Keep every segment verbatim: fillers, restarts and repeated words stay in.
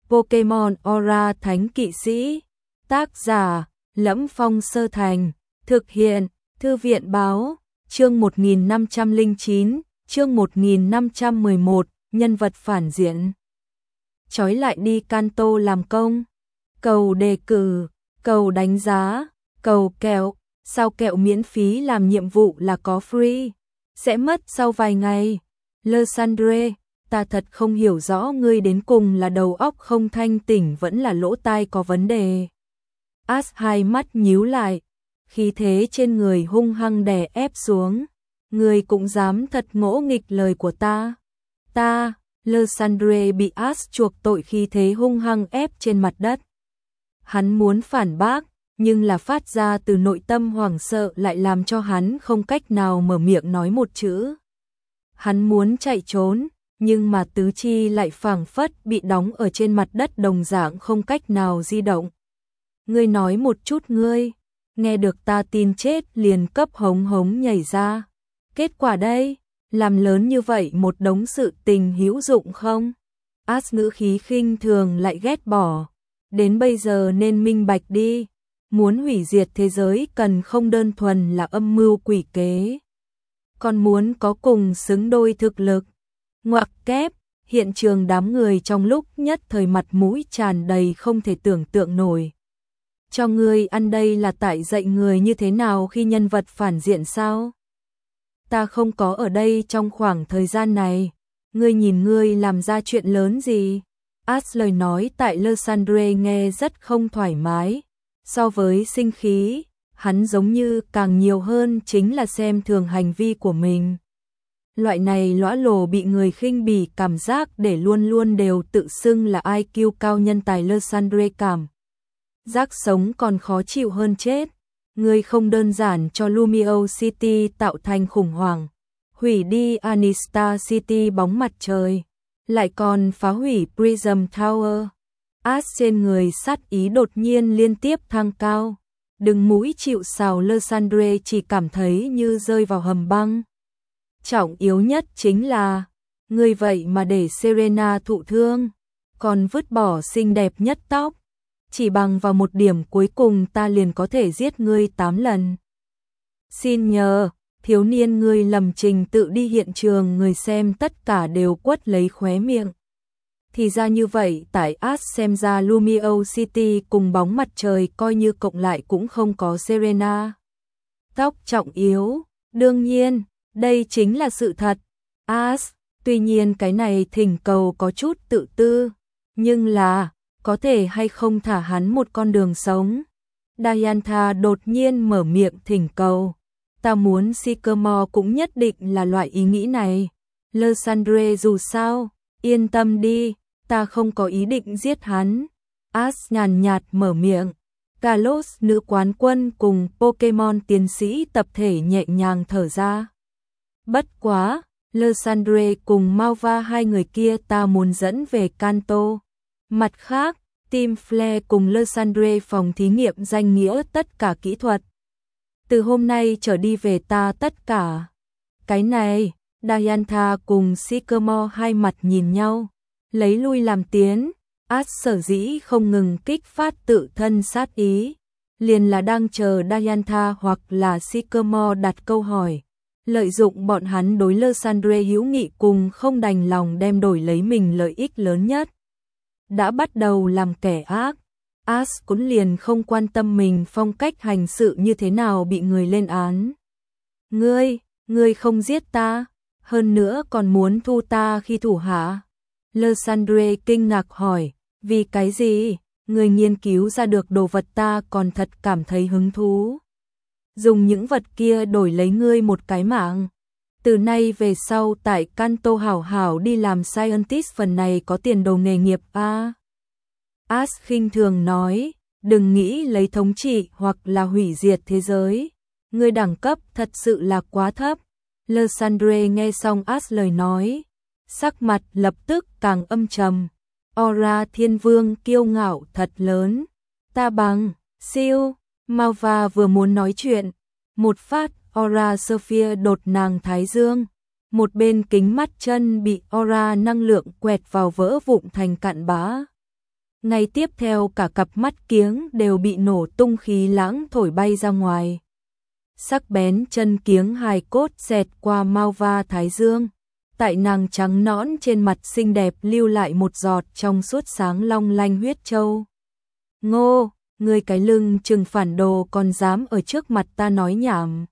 Pokemon Aura Thánh Kỵ Sĩ. Tác giả: Lẫm Phong Sơ Thành. Thực hiện: Thư viện báo. Chương một nghìn năm trăm lẻ chín, chương một nghìn năm trăm mười một, nhân vật phản diện. Trói lại đi Kanto làm công. Cầu đề cử, cầu đánh giá, cầu kẹo. Sao kẹo miễn phí làm nhiệm vụ là có free? Sẽ mất sau vài ngày. Lysandre, ta thật không hiểu rõ ngươi đến cùng là đầu óc không thanh tỉnh vẫn là lỗ tai có vấn đề. Ash hai mắt nhíu lại, khí thế trên người hung hăng đè ép xuống. Ngươi cũng dám thật ngỗ nghịch lời của ta. Ta, Lysandre bị Ash chuộc tội khí thế hung hăng ép trên mặt đất. Hắn muốn phản bác, nhưng là phát ra từ nội tâm hoảng sợ lại làm cho hắn không cách nào mở miệng nói một chữ. Hắn muốn chạy trốn, nhưng mà tứ chi lại phảng phất bị đóng ở trên mặt đất đồng dạng không cách nào di động. Ngươi nói một chút ngươi, nghe được ta tin chết liền cấp hống hống nhảy ra. Kết quả đây, làm lớn như vậy một đống sự tình hữu dụng không? Ash ngữ khí khinh thường lại ghét bỏ. Đến bây giờ nên minh bạch đi. Muốn hủy diệt thế giới cần không đơn thuần là âm mưu quỷ kế, còn muốn có cùng xứng đôi thực lực. Ngoặc kép, hiện trường đám người trong lúc nhất thời mặt mũi tràn đầy không thể tưởng tượng nổi. Cho ngươi ăn đây là tại dạy người như thế nào khi nhân vật phản diện sao? Ta không có ở đây trong khoảng thời gian này. Ngươi nhìn ngươi làm ra chuyện lớn gì? Ash lời nói tại Lysandre nghe rất không thoải mái. So với sinh khí, hắn giống như càng nhiều hơn chính là xem thường hành vi của mình. Loại này lõa lồ bị người khinh bỉ cảm giác để luôn luôn đều tự xưng là i kiu cao nhân tài Lysandre cảm giác sống còn khó chịu hơn chết. Người không đơn giản cho Lumiose City tạo thành khủng hoảng, hủy đi Anistar City bóng mặt trời, lại còn phá hủy Prism Tower. Ash trên người sát ý đột nhiên liên tiếp thăng cao. Đừng mũi chịu sào Lysandre chỉ cảm thấy như rơi vào hầm băng. Trọng yếu nhất chính là, ngươi vậy mà để Serena thụ thương, còn vứt bỏ xinh đẹp nhất tóc. Chỉ bằng vào một điểm cuối cùng ta liền có thể giết ngươi tám lần. Xin nhờ, thiếu niên ngươi lầm trình tự đi hiện trường, người xem tất cả đều quất lấy khóe miệng. Thì ra như vậy, tại Ash xem ra Lumio City cùng bóng mặt trời coi như cộng lại cũng không có Serena tóc trọng yếu. Đương nhiên, đây chính là sự thật. Ash, tuy nhiên cái này thỉnh cầu có chút tự tư, nhưng là, có thể hay không thả hắn một con đường sống? Diantha đột nhiên mở miệng thỉnh cầu. Ta muốn Sycamore cũng nhất định là loại ý nghĩ này. Lysandre dù sao, yên tâm đi. Ta không có ý định giết hắn. Ash nhàn nhạt mở miệng. Kalos nữ quán quân cùng Pokemon tiến sĩ tập thể nhẹ nhàng thở ra. Bất quá, Lysandre cùng Malva hai người kia ta muốn dẫn về Kanto. Mặt khác, Team Flare cùng Lysandre phòng thí nghiệm danh nghĩa tất cả kỹ thuật. Từ hôm nay trở đi về ta tất cả. Cái này, Diantha cùng Sycamore hai mặt nhìn nhau. Lấy lui làm tiến, Ash sở dĩ không ngừng kích phát tự thân sát ý, liền là đang chờ Diantha hoặc là Sycamore đặt câu hỏi, lợi dụng bọn hắn đối Lysandre hữu nghị cùng không đành lòng đem đổi lấy mình lợi ích lớn nhất. Đã bắt đầu làm kẻ ác, Ash cũng liền không quan tâm mình phong cách hành sự như thế nào bị người lên án. Ngươi, ngươi không giết ta, hơn nữa còn muốn thu ta khi thủ hạ. Lysandre kinh ngạc hỏi, vì cái gì? Người nghiên cứu ra được đồ vật ta còn thật cảm thấy hứng thú. Dùng những vật kia đổi lấy ngươi một cái mạng. Từ nay về sau tại Kanto hảo hảo đi làm scientist, phần này có tiền đồ nghề nghiệp a. À? Ash khinh thường nói, đừng nghĩ lấy thống trị hoặc là hủy diệt thế giới. Ngươi đẳng cấp thật sự là quá thấp. Lysandre nghe xong Ash lời nói, sắc mặt lập tức càng âm trầm. Aura Thiên Vương kiêu ngạo thật lớn. Ta bằng, siêu, Malva vừa muốn nói chuyện. Một phát, Aura Sophia đột nàng thái dương. Một bên kính mắt chân bị Aura năng lượng quẹt vào vỡ vụn thành cặn bã. Ngay tiếp theo cả cặp mắt kiếng đều bị nổ tung khí lãng thổi bay ra ngoài. Sắc bén chân kiếng hài cốt xẹt qua mau va thái dương. Tại nàng trắng nõn trên mặt xinh đẹp lưu lại một giọt trong suốt sáng long lanh huyết châu. Ngô, ngươi cái lưng chừng phản đồ còn dám ở trước mặt ta nói nhảm.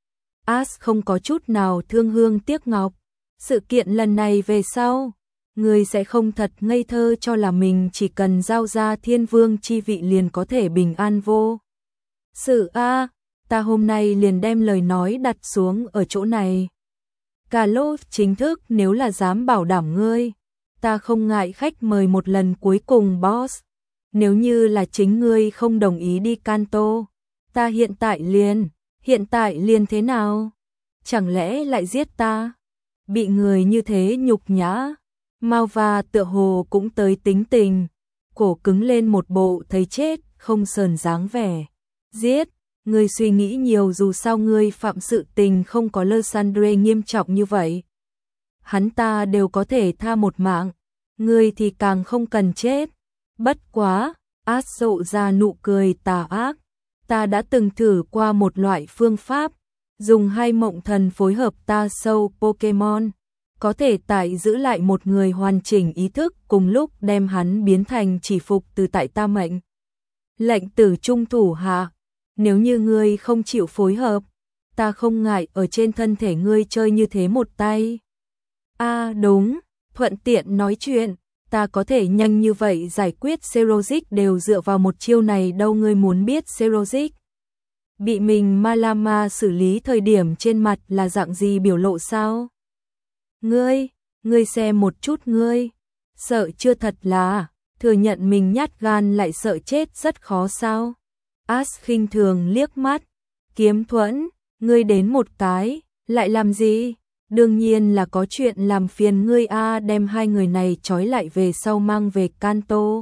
As không có chút nào thương hương tiếc ngọc. Sự kiện lần này về sau, ngươi sẽ không thật ngây thơ cho là mình chỉ cần giao ra thiên vương chi vị liền có thể bình an vô sự a. Ta hôm nay liền đem lời nói đặt xuống ở chỗ này. Cả lô chính thức nếu là dám bảo đảm ngươi, ta không ngại khách mời một lần cuối cùng boss. Nếu như là chính ngươi không đồng ý đi Kanto, ta hiện tại liền, hiện tại liền thế nào? Chẳng lẽ lại giết ta? Bị người như thế nhục nhã. Malva tựa hồ cũng tới tính tình, cổ cứng lên một bộ thấy chết không sờn dáng vẻ. Giết, ngươi suy nghĩ nhiều, dù sao ngươi phạm sự tình không có Lysandre nghiêm trọng như vậy. Hắn ta đều có thể tha một mạng, ngươi thì càng không cần chết. Bất quá, As rộ ra nụ cười tà ác. Ta đã từng thử qua một loại phương pháp, dùng hai mộng thần phối hợp ta sâu Pokemon, có thể tại giữ lại một người hoàn chỉnh ý thức cùng lúc đem hắn biến thành chỉ phục từ tại ta mệnh. Lệnh tử trung thủ hạ, nếu như ngươi không chịu phối hợp, ta không ngại ở trên thân thể ngươi chơi như thế một tay. A à, đúng, thuận tiện nói chuyện, ta có thể nhanh như vậy giải quyết Serozic đều dựa vào một chiêu này đâu. Ngươi muốn biết Serozic bị mình Malama xử lý thời điểm trên mặt là dạng gì biểu lộ sao? Ngươi, ngươi xem một chút ngươi, sợ chưa thật là, thừa nhận mình nhát gan lại sợ chết rất khó sao? As khinh thường liếc mắt, Kiếm Thuẫn, ngươi đến một cái, lại làm gì? Đương nhiên là có chuyện làm phiền ngươi a, đem hai người này trói lại về sau mang về Kanto.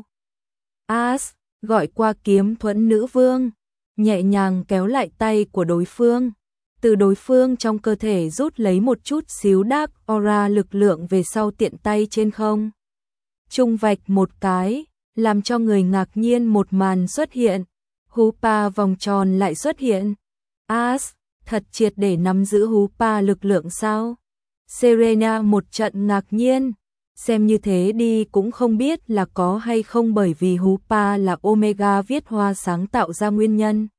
As gọi qua Kiếm Thuẫn nữ vương, nhẹ nhàng kéo lại tay của đối phương, từ đối phương trong cơ thể rút lấy một chút xíu Dark Aura lực lượng về sau tiện tay trên không trung vạch một cái, làm cho người ngạc nhiên một màn xuất hiện. Hoopa vòng tròn lại xuất hiện. As thật triệt để nắm giữ Hoopa lực lượng sao? Serena một trận ngạc nhiên, xem như thế đi cũng không biết là có hay không bởi vì Hoopa là Omega viết hoa sáng tạo ra nguyên nhân.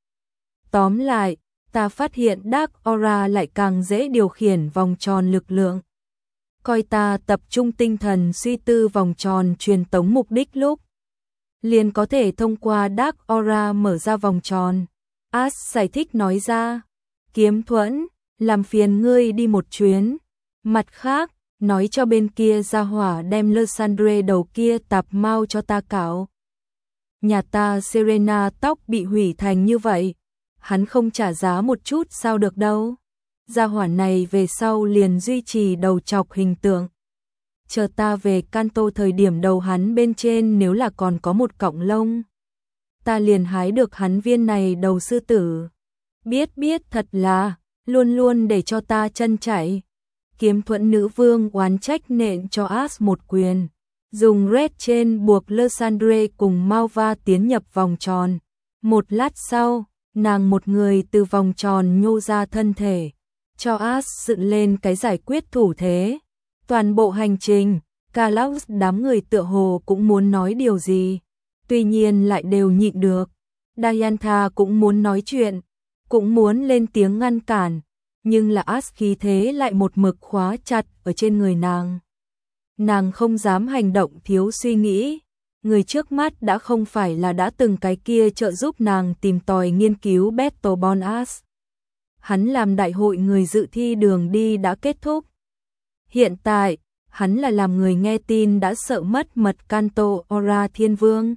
Tóm lại, ta phát hiện Dark Aura lại càng dễ điều khiển vòng tròn lực lượng. Coi ta tập trung tinh thần suy tư vòng tròn truyền tống mục đích lúc, liền có thể thông qua Dark Aura mở ra vòng tròn. As giải thích nói ra, Kiếm Thuẫn, làm phiền ngươi đi một chuyến. Mặt khác, nói cho bên kia ra hỏa đem Lysandre đầu kia tạp mau cho ta cạo. Nhà ta Serena tóc bị hủy thành như vậy, hắn không trả giá một chút sao được đâu. Gia hỏa này về sau liền duy trì đầu chọc hình tượng. Chờ ta về Kanto thời điểm đầu hắn bên trên nếu là còn có một cọng lông, ta liền hái được hắn viên này đầu sư tử. Biết biết thật là, luôn luôn để cho ta chân chảy. Kiếm Thuẫn nữ vương oán trách nện cho As một quyền, dùng Red trên buộc Lysandre cùng Malva tiến nhập vòng tròn. Một lát sau, nàng một người từ vòng tròn nhô ra thân thể, cho As dựng lên cái giải quyết thủ thế. Toàn bộ hành trình, Kalaos đám người tựa hồ cũng muốn nói điều gì, tuy nhiên lại đều nhịn được. Diantha cũng muốn nói chuyện, cũng muốn lên tiếng ngăn cản, nhưng là As khí thế lại một mực khóa chặt ở trên người nàng. Nàng không dám hành động thiếu suy nghĩ. Người trước mắt đã không phải là đã từng cái kia trợ giúp nàng tìm tòi nghiên cứu Battleborn As. Hắn làm đại hội người dự thi đường đi đã kết thúc. Hiện tại, hắn là làm người nghe tin đã sợ mất mật Kanto Aura Thiên Vương.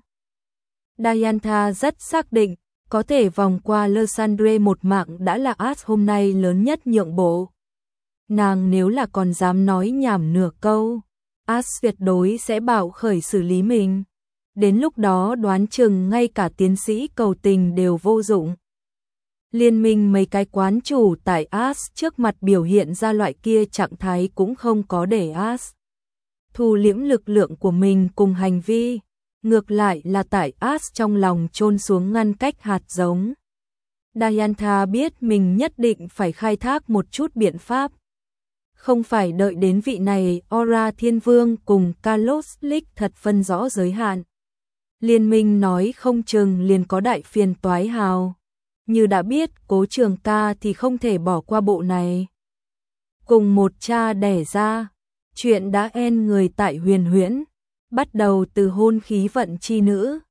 Diantha rất xác định, có thể vòng qua Lysandre một mạng đã là As hôm nay lớn nhất nhượng bộ. Nàng nếu là còn dám nói nhảm nửa câu, As tuyệt đối sẽ bảo khởi xử lý mình. Đến lúc đó đoán chừng ngay cả tiến sĩ cầu tình đều vô dụng. Liên minh mấy cái quán chủ tại As trước mặt biểu hiện ra loại kia trạng thái cũng không có để As thu liễm lực lượng của mình cùng hành vi. ngược lại là tại Ash trong lòng chôn xuống ngăn cách hạt giống. Diantha biết mình nhất định phải khai thác một chút biện pháp. Không phải đợi đến vị này Aura Thiên Vương cùng Carlos Lick thật phân rõ giới hạn. Liên minh nói không chừng liền có đại phiền toái hào. Như đã biết Cố Trường Ca thì không thể bỏ qua bộ này. Cùng một cha đẻ ra, chuyện đã en người tại Huyền Huyễn, bắt đầu từ hôn khí vận chi nữ.